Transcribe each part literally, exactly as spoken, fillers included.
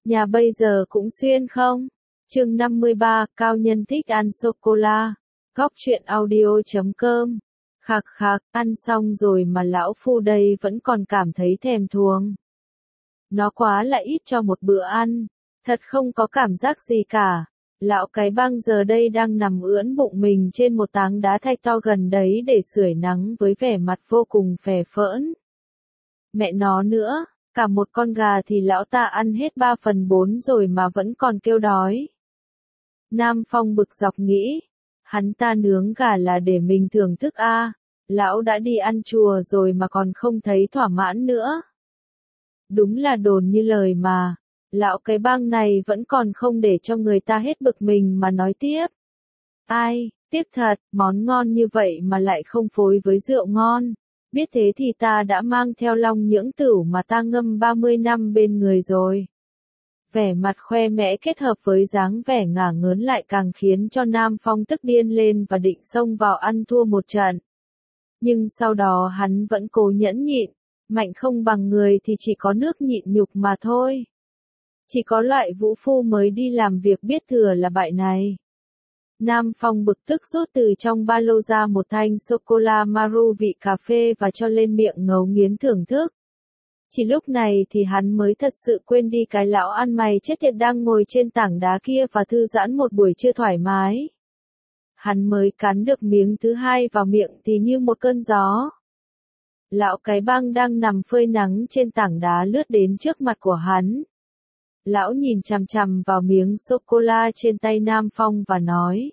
Nhà bây giờ cũng xuyên không? Chương năm mươi ba, cao nhân thích ăn sô-cô-la. Góc truyện audio chấm com. Khạc khạc, ăn xong rồi mà lão phu đây vẫn còn cảm thấy thèm thuồng. Nó quá là ít cho một bữa ăn. Thật không có cảm giác gì cả. Lão cái băng giờ đây đang nằm ưỡn bụng mình trên một tảng đá thạch to gần đấy để sưởi nắng với vẻ mặt vô cùng phè phỡn. Mẹ nó nữa, cả một con gà thì lão ta ăn hết ba phần bốn rồi mà vẫn còn kêu đói. Nam Phong bực dọc nghĩ, hắn ta nướng gà là để mình thưởng thức a, lão đã đi ăn chùa rồi mà còn không thấy thỏa mãn nữa. Đúng là đồn như lời mà, lão cái băng này vẫn còn không để cho người ta hết bực mình mà nói tiếp. Ai, tiếc thật, món ngon như vậy mà lại không phối với rượu ngon. Biết thế thì ta đã mang theo long nhưỡng tửu mà ta ngâm ba mươi năm bên người rồi. Vẻ mặt khoe mẽ kết hợp với dáng vẻ ngả ngớn lại càng khiến cho Nam Phong tức điên lên và định xông vào ăn thua một trận. Nhưng sau đó hắn vẫn cố nhẫn nhịn, mạnh không bằng người thì chỉ có nước nhịn nhục mà thôi. Chỉ có loại vũ phu mới đi làm việc biết thừa là bại này. Nam Phong bực tức rút từ trong ba lô ra một thanh sô-cô-la Maru vị cà phê và cho lên miệng ngấu nghiến thưởng thức. Chỉ lúc này thì hắn mới thật sự quên đi cái lão ăn mày chết tiệt đang ngồi trên tảng đá kia và thư giãn một buổi trưa thoải mái. Hắn mới cắn được miếng thứ hai vào miệng thì như một cơn gió. Lão cái băng đang nằm phơi nắng trên tảng đá lướt đến trước mặt của hắn. Lão nhìn chằm chằm vào miếng sô-cô-la trên tay Nam Phong và nói.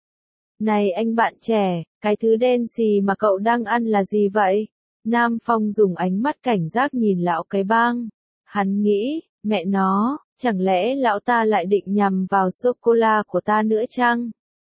Này anh bạn trẻ, cái thứ đen xì mà cậu đang ăn là gì vậy? Nam Phong dùng ánh mắt cảnh giác nhìn lão cái băng. Hắn nghĩ, mẹ nó, chẳng lẽ lão ta lại định nhằm vào sô-cô-la của ta nữa chăng?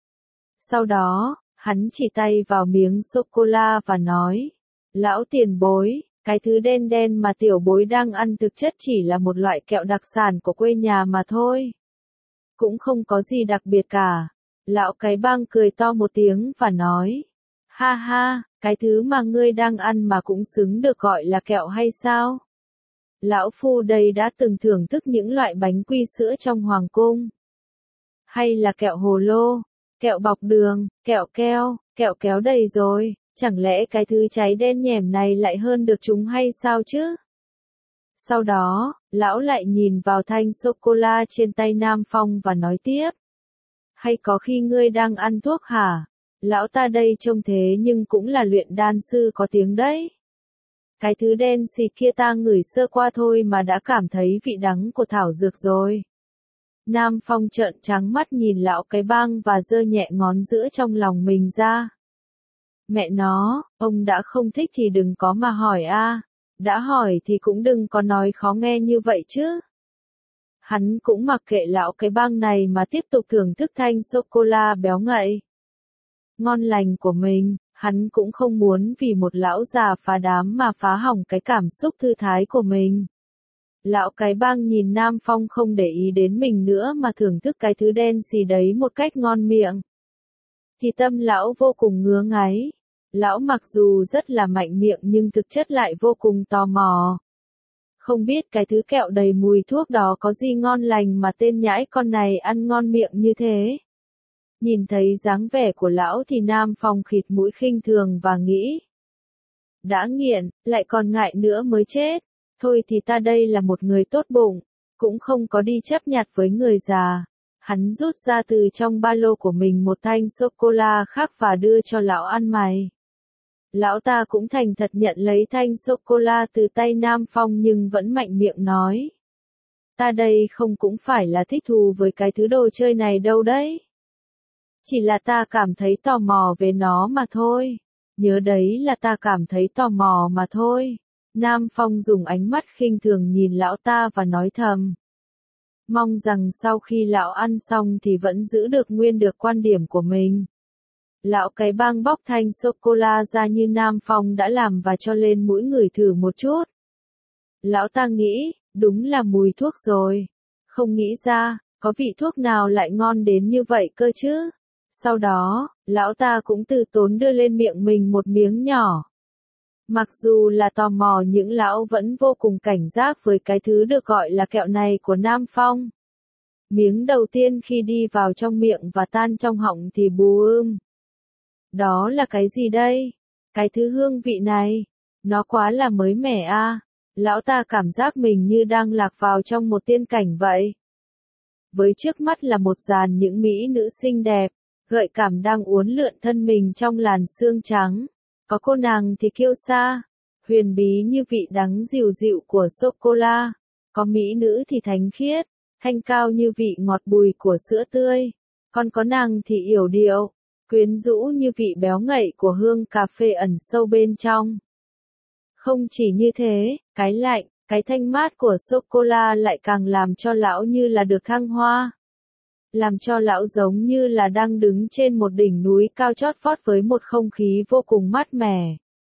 Sau đó, hắn chỉ tay vào miếng sô-cô-la và nói. Lão tiền bối, cái thứ đen đen mà tiểu bối đang ăn thực chất chỉ là một loại kẹo đặc sản của quê nhà mà thôi. Cũng không có gì đặc biệt cả. Lão cái băng cười to một tiếng và nói. Ha ha, cái thứ mà ngươi đang ăn mà cũng xứng được gọi là kẹo hay sao? Lão phu đây đã từng thưởng thức những loại bánh quy sữa trong hoàng cung. Hay là kẹo hồ lô, kẹo bọc đường, kẹo keo, kẹo kéo đầy rồi. Chẳng lẽ cái thứ cháy đen nhẻm này lại hơn được chúng hay sao chứ? Sau đó, lão lại nhìn vào thanh sô-cô-la trên tay Nam Phong và nói tiếp. Hay có khi ngươi đang ăn thuốc hả? Lão ta đây trông thế nhưng cũng là luyện đan sư có tiếng đấy. Cái thứ đen xì kia ta ngửi sơ qua thôi mà đã cảm thấy vị đắng của thảo dược rồi. Nam Phong trợn trắng mắt nhìn lão cái băng và giơ nhẹ ngón giữa trong lòng mình ra. Mẹ nó, ông đã không thích thì đừng có mà hỏi a, đã hỏi thì cũng đừng có nói khó nghe như vậy chứ. Hắn cũng mặc kệ lão cái băng này mà tiếp tục thưởng thức thanh sô-cô-la béo ngậy. Ngon lành của mình, hắn cũng không muốn vì một lão già phá đám mà phá hỏng cái cảm xúc thư thái của mình. Lão cái băng nhìn Nam Phong không để ý đến mình nữa mà thưởng thức cái thứ đen xì đấy một cách ngon miệng. Thì tâm lão vô cùng ngứa ngáy. Lão mặc dù rất là mạnh miệng nhưng thực chất lại vô cùng tò mò. Không biết cái thứ kẹo đầy mùi thuốc đó có gì ngon lành mà tên nhãi con này ăn ngon miệng như thế. Nhìn thấy dáng vẻ của lão thì Nam Phong khịt mũi khinh thường và nghĩ. Đã nghiện, lại còn ngại nữa mới chết. Thôi thì ta đây là một người tốt bụng, cũng không có đi chấp nhặt với người già. Hắn rút ra từ trong ba lô của mình một thanh sô-cô-la khác và đưa cho lão ăn mày. Lão ta cũng thành thật nhận lấy thanh sô-cô-la từ tay Nam Phong nhưng vẫn mạnh miệng nói. Ta đây không cũng phải là thích thú với cái thứ đồ chơi này đâu đấy. Chỉ là ta cảm thấy tò mò về nó mà thôi. Nhớ đấy là ta cảm thấy tò mò mà thôi. Nam Phong dùng ánh mắt khinh thường nhìn lão ta và nói thầm. Mong rằng sau khi lão ăn xong thì vẫn giữ được nguyên được quan điểm của mình. Lão cái băng bóc thanh sô-cô-la ra như Nam Phong đã làm và cho lên mũi ngửi thử một chút. Lão ta nghĩ, đúng là mùi thuốc rồi. Không nghĩ ra, có vị thuốc nào lại ngon đến như vậy cơ chứ. Sau đó, lão ta cũng từ tốn đưa lên miệng mình một miếng nhỏ. Mặc dù là tò mò những lão vẫn vô cùng cảnh giác với cái thứ được gọi là kẹo này của Nam Phong. Miếng đầu tiên khi đi vào trong miệng và tan trong họng thì bù ưm. Đó là cái gì đây? Cái thứ hương vị này, nó quá là mới mẻ a. À. Lão ta cảm giác mình như đang lạc vào trong một tiên cảnh vậy. Với trước mắt là một dàn những mỹ nữ xinh đẹp, gợi cảm đang uốn lượn thân mình trong làn sương trắng. Có cô nàng thì kiêu sa, huyền bí như vị đắng dịu dịu của sô-cô-la. Có mỹ nữ thì thánh khiết, thanh cao như vị ngọt bùi của sữa tươi. Còn có nàng thì yểu điệu, quyến rũ như vị béo ngậy của hương cà phê ẩn sâu bên trong. Không chỉ như thế, cái lạnh, cái thanh mát của sô-cô-la lại càng làm cho lão như là được thăng hoa. Làm cho lão giống như là đang đứng trên một đỉnh núi cao chót vót với một không khí vô cùng mát mẻ.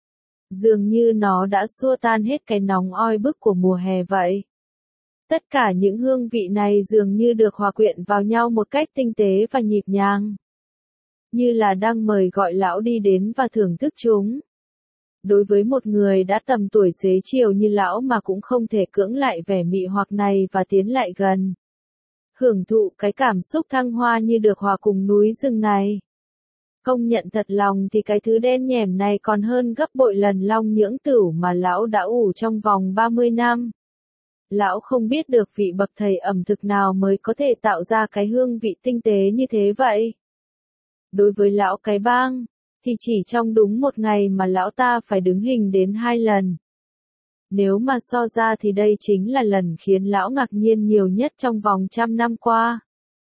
Dường như nó đã xua tan hết cái nóng oi bức của mùa hè vậy. Tất cả những hương vị này dường như được hòa quyện vào nhau một cách tinh tế và nhịp nhàng. Như là đang mời gọi lão đi đến và thưởng thức chúng. Đối với một người đã tầm tuổi xế chiều như lão mà cũng không thể cưỡng lại vẻ mị hoặc này và tiến lại gần. Hưởng thụ cái cảm xúc thăng hoa như được hòa cùng núi rừng này. Công nhận thật lòng thì cái thứ đen nhẻm này còn hơn gấp bội lần long nhưỡng tửu mà lão đã ủ trong vòng ba mươi năm. Lão không biết được vị bậc thầy ẩm thực nào mới có thể tạo ra cái hương vị tinh tế như thế vậy. Đối với lão cái bang, thì chỉ trong đúng một ngày mà lão ta phải đứng hình đến hai lần. Nếu mà so ra thì đây chính là lần khiến lão ngạc nhiên nhiều nhất trong vòng trăm năm qua.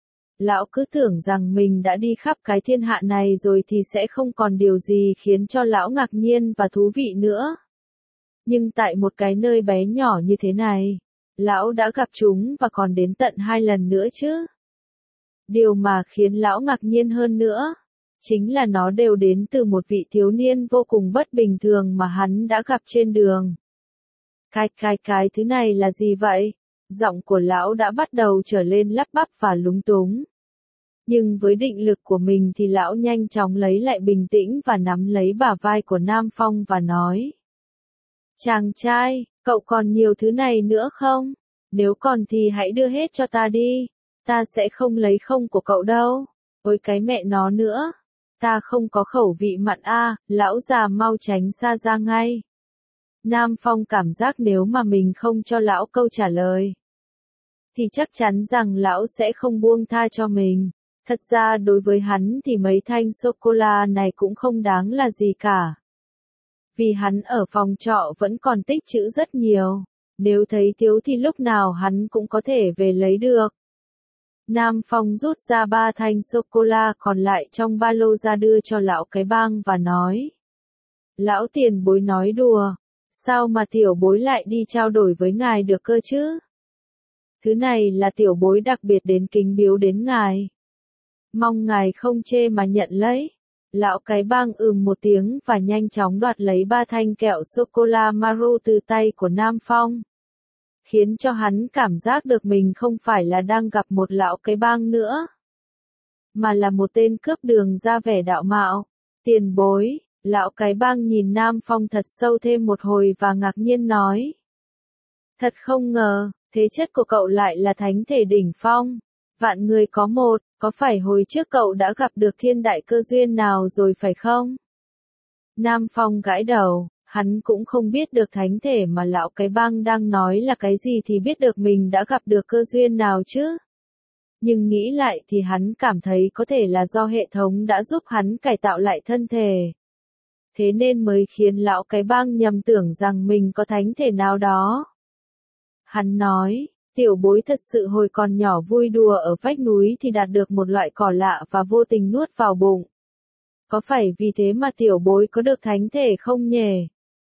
Lão cứ tưởng rằng mình đã đi khắp cái thiên hạ này rồi thì sẽ không còn điều gì khiến cho lão ngạc nhiên và thú vị nữa. Nhưng tại một cái nơi bé nhỏ như thế này, lão đã gặp chúng và còn đến tận hai lần nữa chứ. Điều mà khiến lão ngạc nhiên hơn nữa, chính là nó đều đến từ một vị thiếu niên vô cùng bất bình thường mà hắn đã gặp trên đường. Cái cái cái thứ này là gì vậy? Giọng của lão đã bắt đầu trở lên lắp bắp và lúng túng. Nhưng với định lực của mình thì lão nhanh chóng lấy lại bình tĩnh và nắm lấy bả vai của Nam Phong và nói. Chàng trai, cậu còn nhiều thứ này nữa không? Nếu còn thì hãy đưa hết cho ta đi. Ta sẽ không lấy không của cậu đâu. Ôi cái mẹ nó nữa. Ta không có khẩu vị mặn a, lão già mau tránh xa ra ngay. Nam Phong cảm giác nếu mà mình không cho lão câu trả lời, thì chắc chắn rằng lão sẽ không buông tha cho mình. Thật ra đối với hắn thì mấy thanh sô-cô-la này cũng không đáng là gì cả. Vì hắn ở phòng trọ vẫn còn tích trữ rất nhiều. Nếu thấy thiếu thì lúc nào hắn cũng có thể về lấy được. Nam Phong rút ra ba thanh sô-cô-la còn lại trong ba lô ra đưa cho lão cái bang và nói. Lão tiền bối nói đùa. Sao mà tiểu bối lại đi trao đổi với ngài được cơ chứ? Thứ này là tiểu bối đặc biệt đến kính biếu đến ngài. Mong ngài không chê mà nhận lấy. Lão cái bang ừm một tiếng và nhanh chóng đoạt lấy ba thanh kẹo sô-cô-la Maru từ tay của Nam Phong. Khiến cho hắn cảm giác được mình không phải là đang gặp một lão cái bang nữa. Mà là một tên cướp đường ra vẻ đạo mạo. Tiền bối. Lão cái bang nhìn Nam Phong thật sâu thêm một hồi và ngạc nhiên nói. Thật không ngờ, thế chất của cậu lại là thánh thể đỉnh phong. Vạn người có một, có phải hồi trước cậu đã gặp được thiên đại cơ duyên nào rồi phải không? Nam Phong gãi đầu, hắn cũng không biết được thánh thể mà lão cái bang đang nói là cái gì thì biết được mình đã gặp được cơ duyên nào chứ. Nhưng nghĩ lại thì hắn cảm thấy có thể là do hệ thống đã giúp hắn cải tạo lại thân thể. Thế nên mới khiến lão cái bang nhầm tưởng rằng mình có thánh thể nào đó. Hắn nói, tiểu bối thật sự hồi còn nhỏ vui đùa ở vách núi thì đạt được một loại cỏ lạ và vô tình nuốt vào bụng. Có phải vì thế mà tiểu bối có được thánh thể không nhỉ?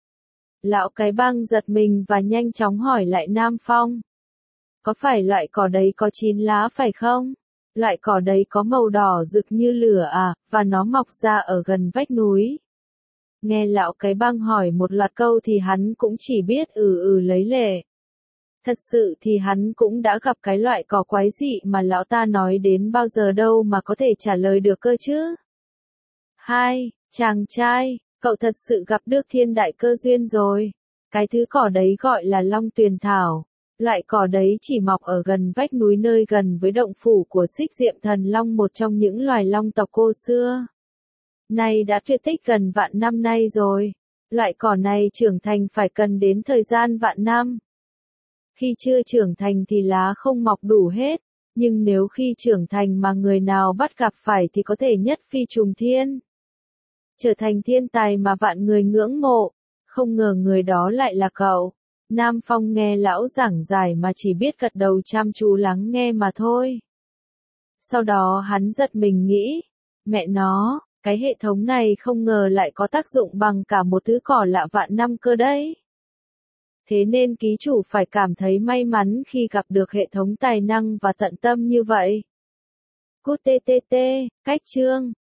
Lão cái bang giật mình và nhanh chóng hỏi lại Nam Phong. Có phải loại cỏ đấy có chín lá phải không? Loại cỏ đấy có màu đỏ rực như lửa à, và nó mọc ra ở gần vách núi. Nghe lão cái bang hỏi một loạt câu thì hắn cũng chỉ biết ừ ừ lấy lệ. Thật sự thì hắn cũng đã gặp cái loại cỏ quái dị mà lão ta nói đến bao giờ đâu mà có thể trả lời được cơ chứ. Hai, chàng trai, Cậu thật sự gặp được thiên đại cơ duyên rồi. Cái thứ cỏ đấy gọi là Long Tuyền Thảo. Loại cỏ đấy chỉ mọc ở gần vách núi nơi gần với động phủ của Xích Diệm Thần Long, một trong những loài long tộc cổ xưa. Nay đã tuyệt tích gần vạn năm nay rồi. Loại cỏ này trưởng thành phải cần đến thời gian vạn năm. Khi chưa trưởng thành thì lá không mọc đủ hết, nhưng nếu khi trưởng thành mà người nào bắt gặp phải thì có thể nhất phi trùng thiên. Trở thành thiên tài mà vạn người ngưỡng mộ, không ngờ người đó lại là cậu. Nam Phong nghe lão giảng giải mà chỉ biết gật đầu chăm chú lắng nghe mà thôi. Sau đó hắn giật mình nghĩ, mẹ nó, cái hệ thống này không ngờ lại có tác dụng bằng cả một thứ cỏ lạ vạn năm cơ đấy. Thế nên ký chủ phải cảm thấy may mắn khi gặp được hệ thống tài năng và tận tâm như vậy. Cút tê tê tê, cách chương.